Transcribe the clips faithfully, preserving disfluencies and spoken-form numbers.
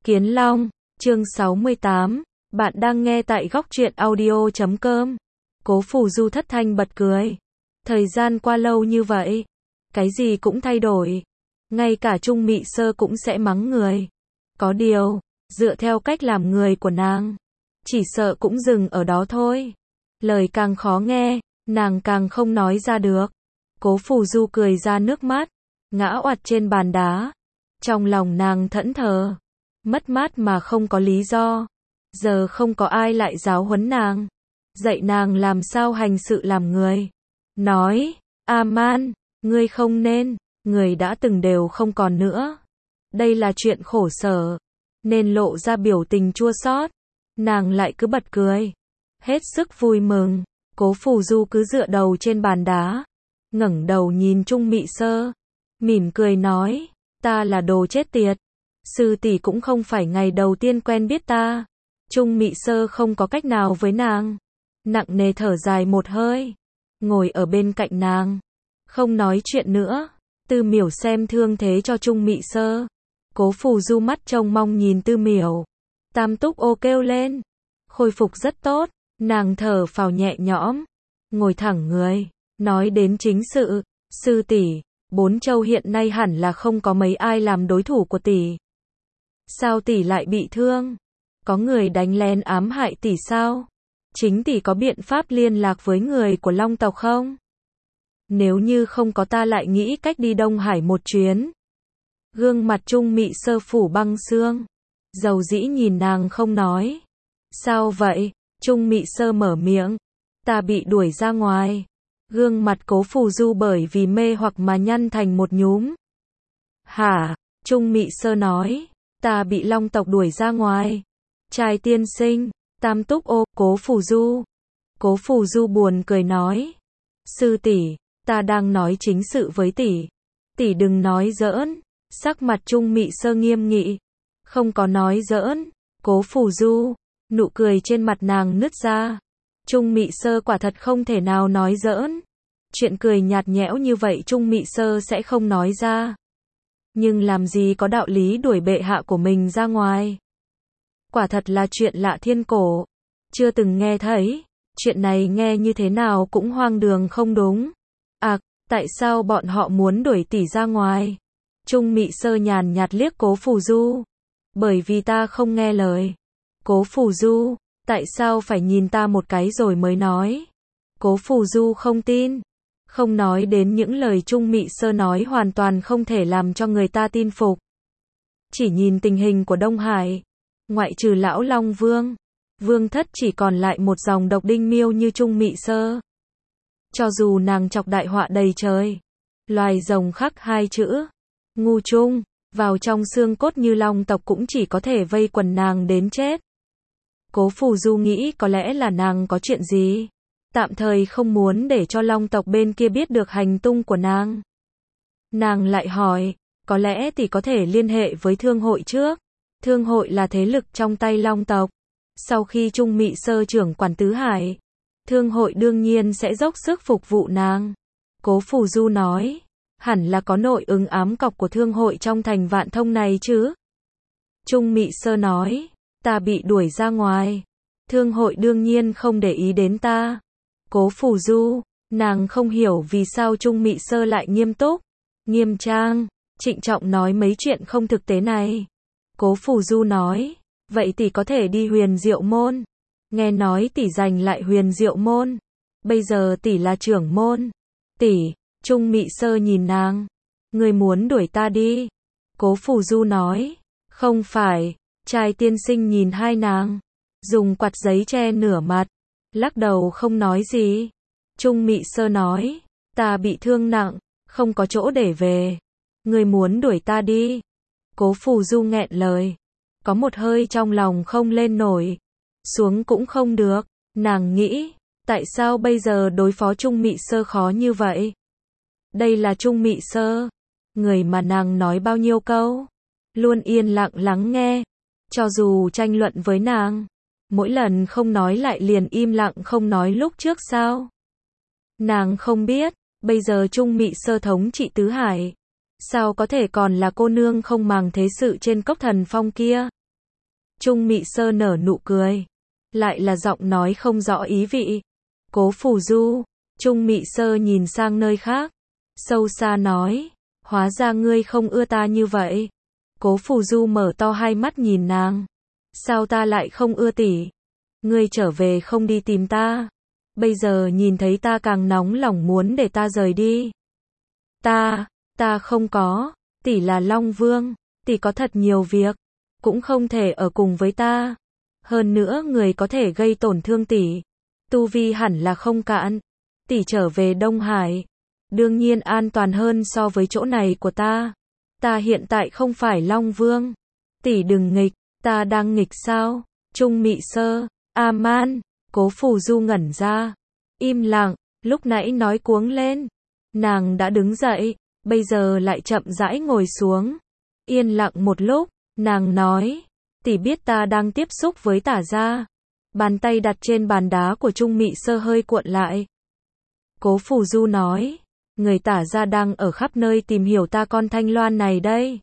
Kiến Long, chương sáu mươi tám, bạn đang nghe tại góc truyện audio chấm com. Cố Phù Du thất thanh bật cười. Thời gian qua lâu như vậy, cái gì cũng thay đổi. Ngay cả Trung Mị Sơ cũng sẽ mắng người. Có điều, dựa theo cách làm người của nàng, chỉ sợ cũng dừng ở đó thôi. Lời càng khó nghe, nàng càng không nói ra được. Cố Phù Du cười ra nước mắt, ngã oặt trên bàn đá. Trong lòng nàng thẫn thờ, mất mát mà không có lý do. Giờ không có ai lại giáo huấn nàng, dạy nàng làm sao hành sự làm người. Nói, A-man, ngươi không nên, người đã từng đều không còn nữa. Đây là chuyện khổ sở, nên lộ ra biểu tình chua xót. Nàng lại cứ bật cười, hết sức vui mừng. Cố Phù Du cứ dựa đầu trên bàn đá, ngẩng đầu nhìn Trung Mị Sơ, mỉm cười nói, ta là đồ chết tiệt. Sư tỷ cũng không phải ngày đầu tiên quen biết ta. Trung Mị Sơ không có cách nào với nàng, nặng nề thở dài một hơi, ngồi ở bên cạnh nàng, không nói chuyện nữa. Tư Miểu xem thương thế cho Trung Mị Sơ. Cố Phù Du mắt trông mong nhìn Tư Miểu. Tam Túc ô kêu lên, khôi phục rất tốt. Nàng thở phào nhẹ nhõm, ngồi thẳng người, nói đến chính sự. Sư tỷ, Bốn Châu hiện nay hẳn là không có mấy ai làm đối thủ của tỷ. Sao tỷ lại bị thương? Có người đánh lén ám hại tỷ sao? Chính tỷ có biện pháp liên lạc với người của Long tộc không? Nếu như không có ta lại nghĩ cách đi Đông Hải một chuyến. Gương mặt Trung Mị Sơ phủ băng xương, dầu dĩ nhìn nàng không nói. Sao vậy? Trung Mị Sơ mở miệng. Ta bị đuổi ra ngoài. Gương mặt Cố Phù Du bởi vì mê hoặc mà nhăn thành một nhúm. Hả? Trung Mị Sơ nói. Ta bị Long tộc đuổi ra ngoài. Trai tiên sinh, Tam Túc ô, Cố Phù Du. Cố Phù Du buồn cười nói. Sư tỷ, ta đang nói chính sự với tỷ. Tỷ đừng nói giỡn. Sắc mặt Trung Mị Sơ nghiêm nghị. Không có nói giỡn. Cố Phù Du, nụ cười trên mặt nàng nứt ra. Trung Mị Sơ quả thật không thể nào nói giỡn. Chuyện cười nhạt nhẽo như vậy Trung Mị Sơ sẽ không nói ra. Nhưng làm gì có đạo lý đuổi bệ hạ của mình ra ngoài. Quả thật là chuyện lạ thiên cổ. Chưa từng nghe thấy. Chuyện này nghe như thế nào cũng hoang đường không đúng. À, tại sao bọn họ muốn đuổi tỷ ra ngoài? Trung Mị Sơ nhàn nhạt liếc Cố Phù Du. Bởi vì ta không nghe lời. Cố Phù Du, tại sao phải nhìn ta một cái rồi mới nói? Cố Phù Du không tin. Không nói đến những lời Trung Mị Sơ nói hoàn toàn không thể làm cho người ta tin phục. Chỉ nhìn tình hình của Đông Hải, ngoại trừ lão Long Vương, Vương thất chỉ còn lại một dòng độc đinh miêu như Trung Mị Sơ. Cho dù nàng chọc đại họa đầy trời, loài rồng khắc hai chữ, ngu trung, vào trong xương cốt như Long tộc cũng chỉ có thể vây quần nàng đến chết. Cố Phù Du nghĩ có lẽ là nàng có chuyện gì, tạm thời không muốn để cho Long tộc bên kia biết được hành tung của nàng. Nàng lại hỏi, có lẽ tỷ có thể liên hệ với thương hội trước. Thương hội là thế lực trong tay Long tộc. Sau khi Trung Mị Sơ trưởng quản tứ hải, thương hội đương nhiên sẽ dốc sức phục vụ nàng. Cố Phù Du nói, hẳn là có nội ứng ám cọc của thương hội trong thành Vạn Thông này chứ. Trung Mị Sơ nói, ta bị đuổi ra ngoài. Thương hội đương nhiên không để ý đến ta. Cố Phù Du, nàng không hiểu vì sao Trung Mị Sơ lại nghiêm túc, nghiêm trang, trịnh trọng nói mấy chuyện không thực tế này. Cố Phù Du nói, vậy tỷ có thể đi Huyền Diệu môn. Nghe nói tỷ giành lại Huyền Diệu môn. Bây giờ tỷ là trưởng môn. Tỷ, Trung Mị Sơ nhìn nàng. Người muốn đuổi ta đi. Cố Phù Du nói, không phải. Trai tiên sinh nhìn hai nàng, dùng quạt giấy che nửa mặt, lắc đầu không nói gì. Trung Mị Sơ nói, ta bị thương nặng, không có chỗ để về. Người muốn đuổi ta đi. Cố Phù Du nghẹn lời, có một hơi trong lòng không lên nổi, xuống cũng không được. Nàng nghĩ, tại sao bây giờ đối phó Trung Mị Sơ khó như vậy? Đây là Trung Mị Sơ, người mà nàng nói bao nhiêu câu, luôn yên lặng lắng nghe. Cho dù tranh luận với nàng, mỗi lần không nói lại liền im lặng không nói lúc trước sao? Nàng không biết, bây giờ Trung Mị Sơ thống trị tứ hải, sao có thể còn là cô nương không màng thế sự trên cốc thần phong kia? Trung Mị Sơ nở nụ cười. Lại là giọng nói không rõ ý vị. Cố Phù Du. Trung Mị Sơ nhìn sang nơi khác. Sâu xa nói. Hóa ra ngươi không ưa ta như vậy. Cố Phù Du mở to hai mắt nhìn nàng. Sao ta lại không ưa tỷ? Ngươi trở về không đi tìm ta. Bây giờ nhìn thấy ta càng nóng lòng muốn để ta rời đi. Ta, ta không có. Tỷ là Long Vương. Tỷ có thật nhiều việc. Cũng không thể ở cùng với ta. Hơn nữa người có thể gây tổn thương tỷ. Tu vi hẳn là không cạn. Tỷ trở về Đông Hải. Đương nhiên an toàn hơn so với chỗ này của ta. Ta hiện tại không phải Long Vương. Tỷ đừng nghịch. Ta đang nghịch sao? Trung Mị Sơ. A-man. Cố Phù Du ngẩn ra. Im lặng. Lúc nãy nói cuống lên. Nàng đã đứng dậy. Bây giờ lại chậm rãi ngồi xuống. Yên lặng một lúc. Nàng nói. Tỷ biết ta đang tiếp xúc với Tả gia. Bàn tay đặt trên bàn đá của Trung Mị Sơ hơi cuộn lại. Cố Phù Du nói. Người Tả gia đang ở khắp nơi tìm hiểu ta con Thanh Loan này đây.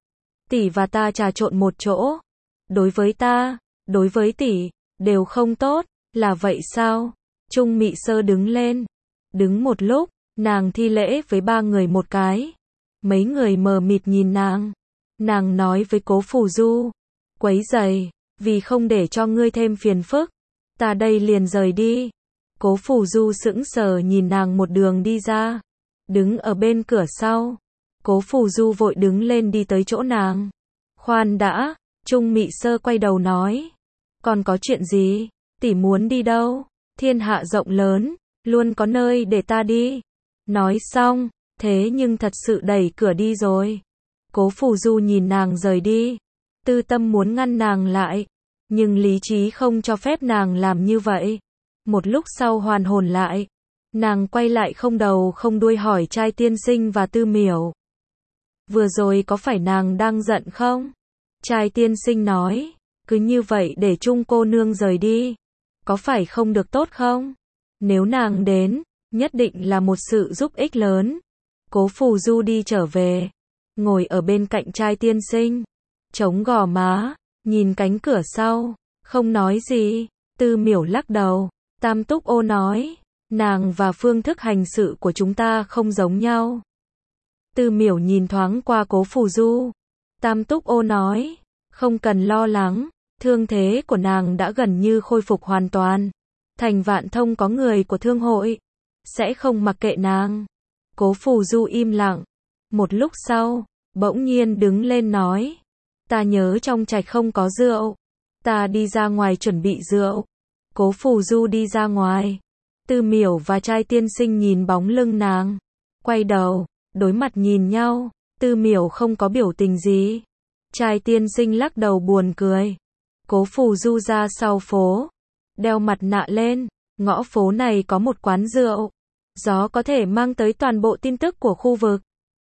Tỷ và ta trà trộn một chỗ. Đối với ta, đối với tỷ, đều không tốt. Là vậy sao? Trung Mị Sơ đứng lên. Đứng một lúc, nàng thi lễ với ba người một cái. Mấy người mờ mịt nhìn nàng. Nàng nói với Cố Phù Du. Quấy rầy, vì không để cho ngươi thêm phiền phức. Ta đây liền rời đi. Cố Phù Du sững sờ nhìn nàng một đường đi ra. Đứng ở bên cửa sau. Cố Phù Du vội đứng lên đi tới chỗ nàng. Khoan đã, Trung Mị Sơ quay đầu nói. Còn có chuyện gì? Tỷ muốn đi đâu? Thiên hạ rộng lớn, luôn có nơi để ta đi. Nói xong, thế nhưng thật sự đẩy cửa đi rồi. Cố Phù Du nhìn nàng rời đi. Tư tâm muốn ngăn nàng lại. Nhưng lý trí không cho phép nàng làm như vậy. Một lúc sau hoàn hồn lại. Nàng quay lại không đầu không đuôi hỏi trai tiên sinh và Tư Miểu. Vừa rồi có phải nàng đang giận không? Trai tiên sinh nói. Cứ như vậy để Trung cô nương rời đi. Có phải không được tốt không? Nếu nàng đến, nhất định là một sự giúp ích lớn. Cố Phù Du đi trở về. Ngồi ở bên cạnh trai tiên sinh. Chống gò má. Nhìn cánh cửa sau. Không nói gì. Tư Miểu lắc đầu. Tam Túc Ô nói. Nàng và phương thức hành sự của chúng ta không giống nhau. Tư Miểu nhìn thoáng qua Cố Phù Du. Tam Túc Ô nói. Không cần lo lắng. Thương thế của nàng đã gần như khôi phục hoàn toàn. Thành Vạn Thông có người của thương hội. Sẽ không mặc kệ nàng. Cố Phù Du im lặng. Một lúc sau, bỗng nhiên đứng lên nói. Ta nhớ trong trạch không có rượu. Ta đi ra ngoài chuẩn bị rượu. Cố Phù Du đi ra ngoài. Tư Miểu và trai tiên sinh nhìn bóng lưng nàng. Quay đầu, đối mặt nhìn nhau. Tư Miểu không có biểu tình gì. Trai tiên sinh lắc đầu buồn cười. Cố Phù Du ra sau phố. Đeo mặt nạ lên. Ngõ phố này có một quán rượu. Gió có thể mang tới toàn bộ tin tức của khu vực.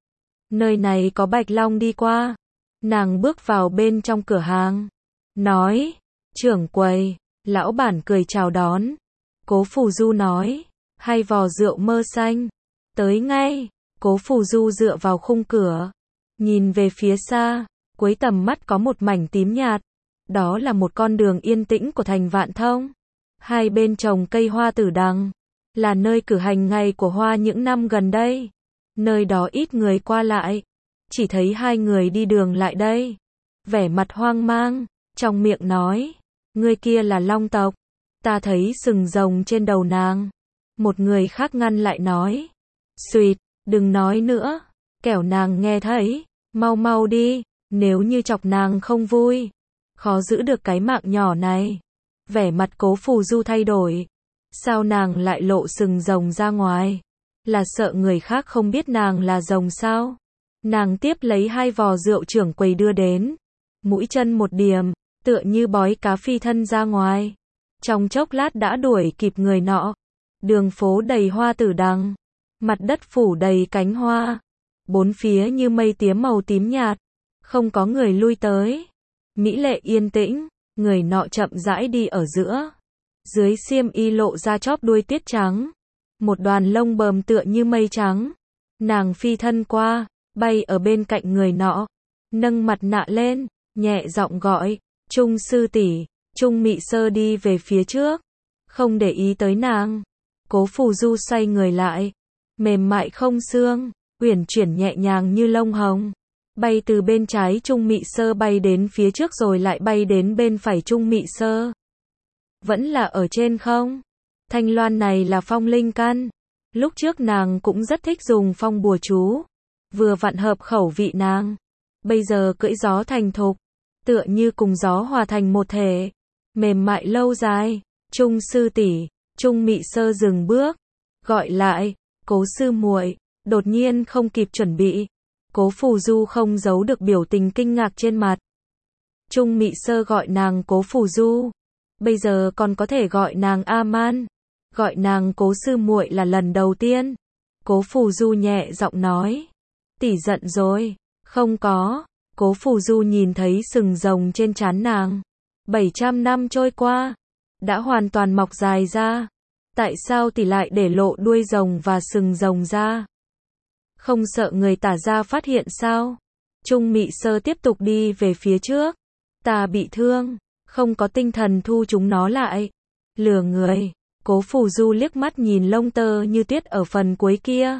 Nơi này có Bạch Long đi qua. Nàng bước vào bên trong cửa hàng. Nói. Trưởng quầy. Lão bản cười chào đón. Cố Phù Du nói. Hai vò rượu mơ xanh. Tới ngay. Cố Phù Du dựa vào khung cửa. Nhìn về phía xa. Cuối tầm mắt có một mảnh tím nhạt. Đó là một con đường yên tĩnh của thành Vạn Thông. Hai bên trồng cây hoa tử đằng. Là nơi cử hành ngày của hoa những năm gần đây. Nơi đó ít người qua lại. Chỉ thấy hai người đi đường lại đây. Vẻ mặt hoang mang. Trong miệng nói. Người kia là Long tộc. Ta thấy sừng rồng trên đầu nàng. Một người khác ngăn lại nói. Xuyệt, đừng nói nữa. Kẻo nàng nghe thấy. Mau mau đi. Nếu như chọc nàng không vui. Khó giữ được cái mạng nhỏ này. Vẻ mặt Cố Phù Du thay đổi. Sao nàng lại lộ sừng rồng ra ngoài? Là sợ người khác không biết nàng là rồng sao? Nàng tiếp lấy hai vò rượu trưởng quầy đưa đến. Mũi chân một điểm, tựa như bói cá phi thân ra ngoài. Trong chốc lát đã đuổi kịp người nọ. Đường phố đầy hoa tử đằng. Mặt đất phủ đầy cánh hoa. Bốn phía như mây tía màu tím nhạt. Không có người lui tới. Mỹ lệ yên tĩnh. Người nọ chậm rãi đi ở giữa. Dưới xiêm y lộ ra chóp đuôi tiết trắng. Một đoàn lông bờm tựa như mây trắng. Nàng phi thân qua, bay ở bên cạnh người nọ. Nâng mặt nạ lên, nhẹ giọng gọi. Trung sư tỷ. Trung Mị Sơ đi về phía trước, không để ý tới nàng. Cố Phù Du xoay người lại, mềm mại không xương, uyển chuyển nhẹ nhàng như lông hồng, bay từ bên trái Trung Mị Sơ bay đến phía trước rồi lại bay đến bên phải Trung Mị Sơ. Vẫn là ở trên không. Thanh loan này là phong linh căn. Lúc trước nàng cũng rất thích dùng phong bùa chú, vừa vặn hợp khẩu vị nàng. Bây giờ cưỡi gió thành thục, tựa như cùng gió hòa thành một thể, mềm mại lâu dài. Trung sư tỷ. Trung Mị Sơ dừng bước, gọi lại, Cố sư muội. Đột nhiên không kịp chuẩn bị, Cố Phù Du không giấu được biểu tình kinh ngạc trên mặt. Trung Mị Sơ gọi nàng Cố Phù Du, bây giờ còn có thể gọi nàng A Man, gọi nàng Cố sư muội là lần đầu tiên. Cố Phù Du nhẹ giọng nói, tỷ giận rồi. Không có. Cố Phù Du nhìn thấy sừng rồng trên trán nàng. bảy trăm năm trôi qua, đã hoàn toàn mọc dài ra. Tại sao tỷ lại để lộ đuôi rồng và sừng rồng ra? Không sợ người Tả gia phát hiện sao? Trung Mị Sơ tiếp tục đi về phía trước. Ta bị thương, không có tinh thần thu chúng nó lại. Lừa người. Cố Phù Du liếc mắt nhìn lông tơ như tuyết ở phần cuối kia.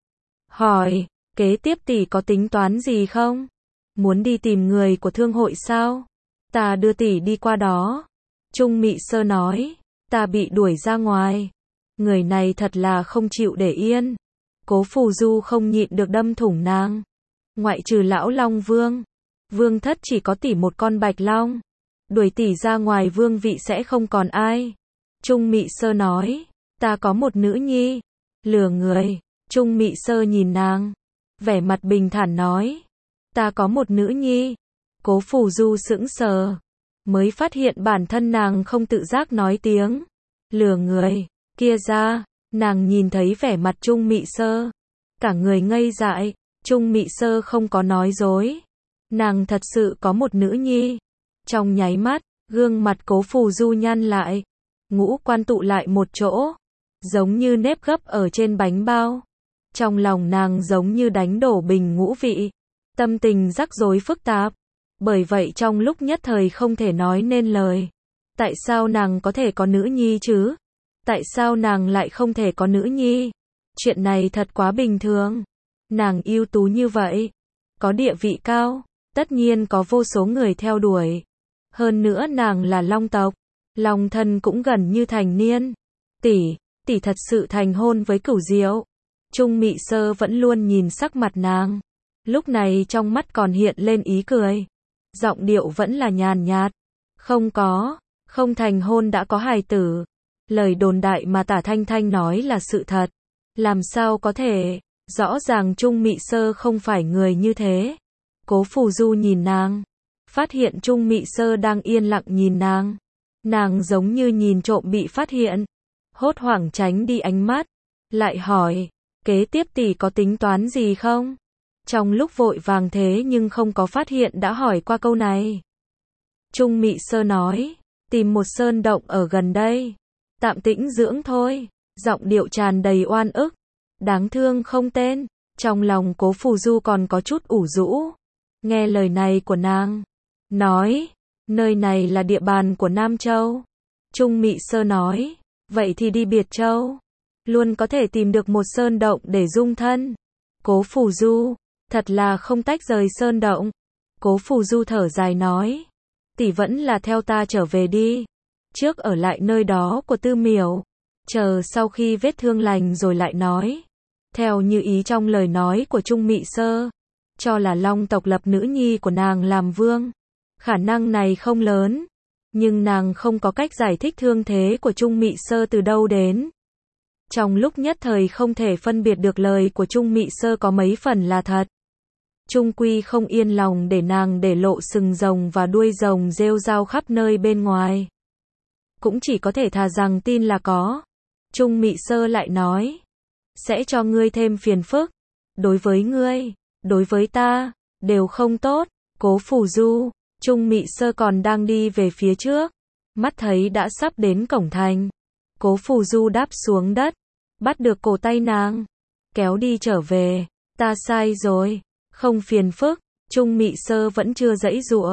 Hỏi, kế tiếp tỷ có tính toán gì không? Muốn đi tìm người của thương hội sao? Ta đưa tỷ đi qua đó. Trung Mị Sơ nói, ta bị đuổi ra ngoài. Người này thật là không chịu để yên. Cố Phù Du không nhịn được đâm thủng nàng. Ngoại trừ lão Long Vương, Vương thất chỉ có tỷ một con bạch long. Đuổi tỷ ra ngoài vương vị sẽ không còn ai. Trung Mị Sơ nói, ta có một nữ nhi. Lừa người. Trung Mị Sơ nhìn nàng, vẻ mặt bình thản nói, ta có một nữ nhi. Cố Phù Du sững sờ, mới phát hiện bản thân nàng không tự giác nói tiếng lừa người kia ra. Nàng nhìn thấy vẻ mặt Trung Mị Sơ, cả người ngây dại. Trung Mị Sơ không có nói dối, nàng thật sự có một nữ nhi. Trong nháy mắt, gương mặt Cố Phù Du nhăn lại, ngũ quan tụ lại một chỗ, giống như nếp gấp ở trên bánh bao. Trong lòng nàng giống như đánh đổ bình ngũ vị, tâm tình rắc rối phức tạp, bởi vậy trong lúc nhất thời không thể nói nên lời. Tại sao nàng có thể có nữ nhi chứ? Tại sao nàng lại không thể có nữ nhi? Chuyện này thật quá bình thường. Nàng ưu tú như vậy, có địa vị cao, tất nhiên có vô số người theo đuổi. Hơn nữa nàng là long tộc, long thân cũng gần như thành niên. Tỷ, tỷ thật sự thành hôn với Cửu Diệu. Trung Mị Sơ vẫn luôn nhìn sắc mặt nàng, lúc này trong mắt còn hiện lên ý cười, giọng điệu vẫn là nhàn nhạt. Không có, không thành hôn đã có hài tử. Lời đồn đại mà Tả Thanh Thanh nói là sự thật. Làm sao có thể? Rõ ràng Trung Mị Sơ không phải người như thế. Cố Phù Du nhìn nàng, phát hiện Trung Mị Sơ đang yên lặng nhìn nàng. Nàng giống như nhìn trộm bị phát hiện, hốt hoảng tránh đi ánh mắt, lại hỏi, kế tiếp tỷ có tính toán gì không? Trong lúc vội vàng thế nhưng không có phát hiện đã hỏi qua câu này. Trung Mị Sơ nói, tìm một sơn động ở gần đây, tạm tĩnh dưỡng thôi. Giọng điệu tràn đầy oan ức, đáng thương không tên. Trong lòng Cố Phù Du còn có chút ủ rũ. Nghe lời này của nàng, nói, nơi này là địa bàn của Nam Châu. Trung Mị Sơ nói, vậy thì đi Biệt Châu, luôn có thể tìm được một sơn động để dung thân. Cố Phù Du, thật là không tách rời sơn động. Cố Phù Du thở dài nói, tỷ vẫn là theo ta trở về đi, trước ở lại nơi đó của Tư Miểu, chờ sau khi vết thương lành rồi lại nói. Theo như ý trong lời nói của Trung Mị Sơ, cho là long tộc lập nữ nhi của nàng làm vương. Khả năng này không lớn, nhưng nàng không có cách giải thích thương thế của Trung Mị Sơ từ đâu đến. Trong lúc nhất thời không thể phân biệt được lời của Trung Mị Sơ có mấy phần là thật. Trung quy không yên lòng để nàng để lộ sừng rồng và đuôi rồng rêu rao khắp nơi bên ngoài. Cũng chỉ có thể thà rằng tin là có. Trung Mị Sơ lại nói, sẽ cho ngươi thêm phiền phức. Đối với ngươi, đối với ta, đều không tốt. Cố Phù Du, Trung Mị Sơ còn đang đi về phía trước, mắt thấy đã sắp đến cổng thành. Cố Phù Du đáp xuống đất, bắt được cổ tay nàng, kéo đi trở về. Ta sai rồi, không phiền phức. Trung Mị Sơ vẫn chưa giãy giụa,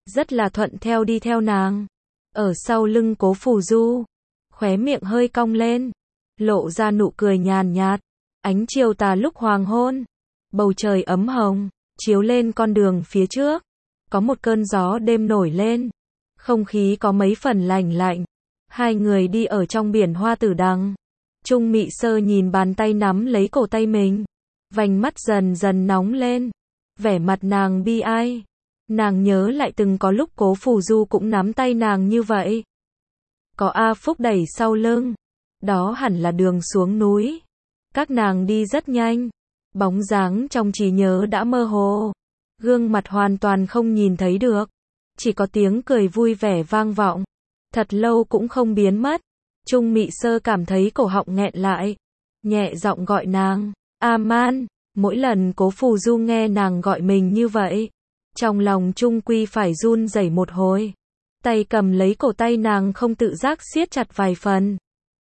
rất là thuận theo đi theo nàng. Ở sau lưng Cố Phù Du, khóe miệng hơi cong lên, lộ ra nụ cười nhàn nhạt. Ánh chiều tà lúc hoàng hôn, bầu trời ấm hồng, chiếu lên con đường phía trước. Có một cơn gió đêm nổi lên, không khí có mấy phần lành lạnh. Hai người đi ở trong biển hoa tử đằng. Trung Mị Sơ nhìn bàn tay nắm lấy cổ tay mình, vành mắt dần dần nóng lên, vẻ mặt nàng bi ai. Nàng nhớ lại từng có lúc Cố Phù Du cũng nắm tay nàng như vậy. Có A Phúc đẩy sau lưng, đó hẳn là đường xuống núi. Các nàng đi rất nhanh, bóng dáng trong trí nhớ đã mơ hồ, gương mặt hoàn toàn không nhìn thấy được, chỉ có tiếng cười vui vẻ vang vọng, thật lâu cũng không biến mất. Trung Mị Sơ cảm thấy cổ họng nghẹn lại, nhẹ giọng gọi nàng, A Man. Mỗi lần Cố Phù Du nghe nàng gọi mình như vậy, trong lòng trung quy phải run rẩy một hồi. Tay cầm lấy cổ tay nàng không tự giác siết chặt vài phần.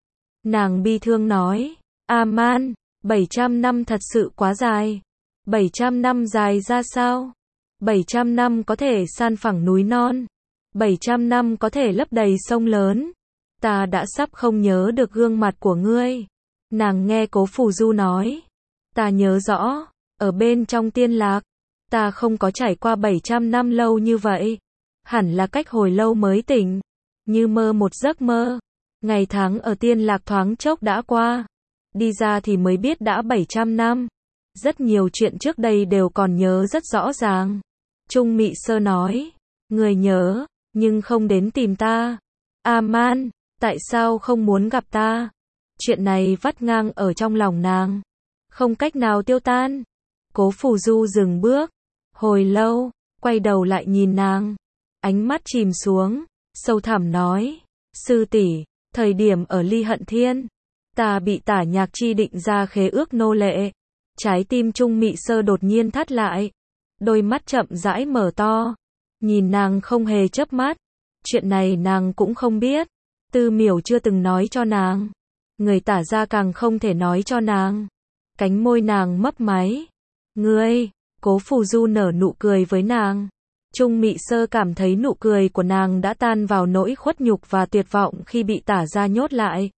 Nàng bi thương nói, A Man, bảy trăm năm thật sự quá dài. bảy trăm năm dài ra sao? bảy trăm năm có thể san phẳng núi non. bảy trăm năm có thể lấp đầy sông lớn. Ta đã sắp không nhớ được gương mặt của ngươi. Nàng nghe Cố Phù Du nói, ta nhớ rõ, ở bên trong tiên lạc, ta không có trải qua bảy trăm năm lâu như vậy. Hẳn là cách hồi lâu mới tỉnh, như mơ một giấc mơ. Ngày tháng ở tiên lạc thoáng chốc đã qua, đi ra thì mới biết đã bảy trăm năm. Rất nhiều chuyện trước đây đều còn nhớ rất rõ ràng. Trung Mị Sơ nói, người nhớ, nhưng không đến tìm ta. A Man, tại sao không muốn gặp ta? Chuyện này vắt ngang ở trong lòng nàng, không cách nào tiêu tan. Cố Phù Du dừng bước, hồi lâu, quay đầu lại nhìn nàng, ánh mắt chìm xuống, sâu thẳm nói, sư tỷ, thời điểm ở Ly Hận Thiên, ta bị Tả Nhạc Chi định ra khế ước nô lệ. Trái tim Trung Mị Sơ đột nhiên thắt lại, đôi mắt chậm rãi mở to, nhìn nàng không hề chớp mắt. Chuyện này nàng cũng không biết, Tư Miểu chưa từng nói cho nàng, người Tả gia càng không thể nói cho nàng. Cánh môi nàng mấp máy. Ngươi, Cố Phù Du nở nụ cười với nàng. Trung Mị Sơ cảm thấy nụ cười của nàng đã tan vào nỗi khuất nhục và tuyệt vọng khi bị Tả gia nhốt lại.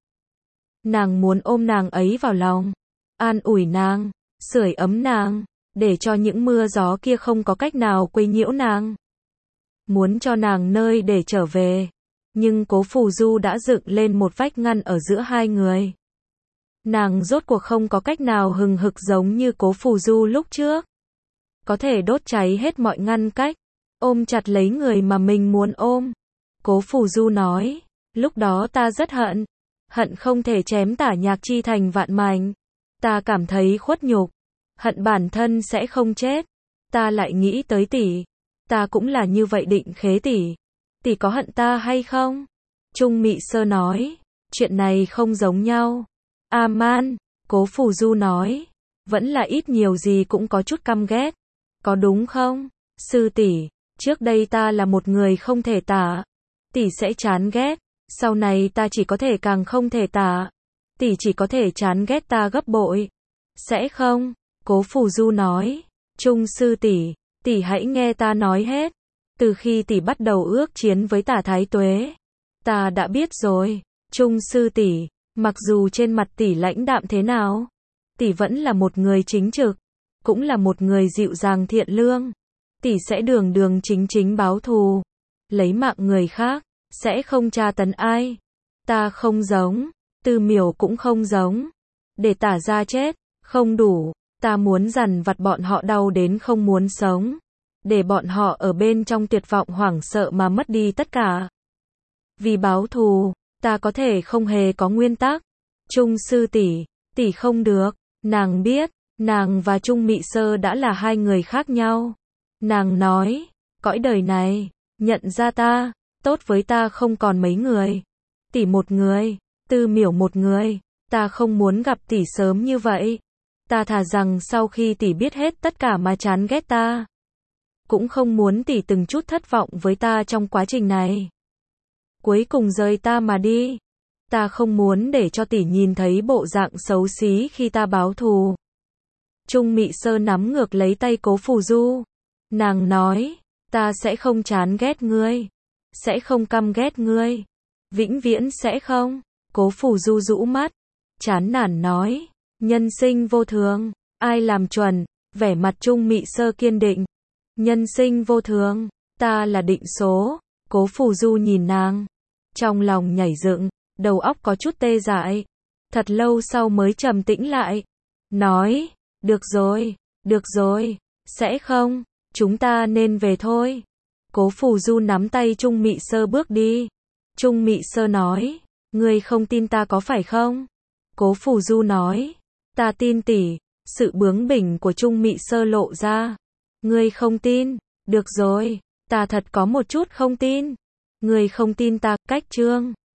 Nàng muốn ôm nàng ấy vào lòng, an ủi nàng, sưởi ấm nàng, để cho những mưa gió kia không có cách nào quấy nhiễu nàng. Muốn cho nàng nơi để trở về, nhưng Cố Phù Du đã dựng lên một vách ngăn ở giữa hai người. Nàng rốt cuộc không có cách nào hừng hực giống như Cố Phù Du lúc trước, có thể đốt cháy hết mọi ngăn cách, ôm chặt lấy người mà mình muốn ôm. Cố Phù Du nói, lúc đó ta rất hận, hận không thể chém Tả Nhạc Chi thành vạn mảnh. Ta cảm thấy khuất nhục, hận bản thân sẽ không chết. Ta lại nghĩ tới tỷ, ta cũng là như vậy định khế tỷ. Tỷ có hận ta hay không? Trung Mị Sơ nói, chuyện này không giống nhau. A Man, Cố Phù Du nói, vẫn là ít nhiều gì cũng có chút căm ghét. Có đúng không? Sư tỷ, trước đây ta là một người không thể tả. Tỷ sẽ chán ghét, sau này ta chỉ có thể càng không thể tả. Tỷ chỉ có thể chán ghét ta gấp bội. Sẽ không? Cố Phù Du nói, Trung sư tỷ, tỷ hãy nghe ta nói hết. Từ khi tỷ bắt đầu ước chiến với Tả Thái Tuế, ta đã biết rồi. Trung sư tỷ, mặc dù trên mặt tỷ lãnh đạm thế nào, tỷ vẫn là một người chính trực, cũng là một người dịu dàng thiện lương. Tỷ sẽ đường đường chính chính báo thù, lấy mạng người khác, sẽ không tra tấn ai. Ta không giống, Tư Miểu cũng không giống. Để Tả gia chết, không đủ, ta muốn dằn vặt bọn họ đau đến không muốn sống, để bọn họ ở bên trong tuyệt vọng hoảng sợ mà mất đi tất cả. Vì báo thù, ta có thể không hề có nguyên tắc. Trung sư tỷ, tỷ không được. Nàng biết, nàng và Trung Mị Sơ đã là hai người khác nhau. Nàng nói, cõi đời này, nhận ra ta, tốt với ta không còn mấy người. Tỷ một người, Tư Miểu một người, ta không muốn gặp tỷ sớm như vậy. Ta thà rằng sau khi tỷ biết hết tất cả mà chán ghét ta, cũng không muốn tỷ từng chút thất vọng với ta trong quá trình này. Cuối cùng rời ta mà đi. Ta không muốn để cho tỷ nhìn thấy bộ dạng xấu xí khi ta báo thù. Trung Mị Sơ nắm ngược lấy tay Cố Phù Du. Nàng nói, Ta sẽ không chán ghét ngươi. Sẽ không căm ghét ngươi. Vĩnh viễn sẽ không. Cố Phù Du rũ mắt. Chán nản nói. Nhân sinh vô thường. Ai làm chuẩn. Vẻ mặt Trung Mị Sơ kiên định. Nhân sinh vô thường. Ta là định số. Cố Phù Du nhìn nàng. Trong lòng nhảy dựng. Đầu óc có chút tê dại. Thật lâu sau mới trầm tĩnh lại. Nói. Được rồi. Được rồi. Sẽ không. Chúng ta nên về thôi. Cố Phù Du nắm tay Trung Mị Sơ bước đi. Trung Mị Sơ nói. Ngươi không tin ta có phải không? Cố Phù Du nói. Ta tin tỷ. Sự bướng bỉnh của Trung Mị Sơ lộ ra. Ngươi không tin. Được rồi. Ta thật có một chút không tin. Ngươi không tin ta. Cách chương